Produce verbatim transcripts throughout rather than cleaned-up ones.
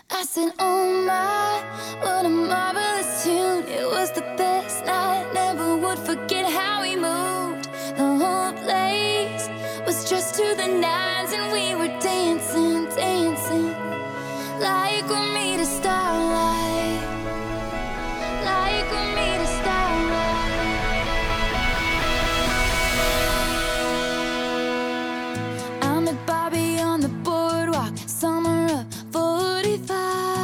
I said, oh my, what a marvelous tune. It was the best night, never would forget how we moved. The whole place was just to the nines, and we were dancing, dancing like we're made of starlight, like we're made of starlight. I met Bobby on the boardwalk, summer of forty-five.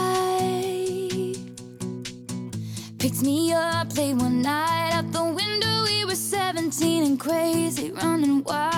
Picked me up late one night, out the window we were seventeen and crazy, running wild.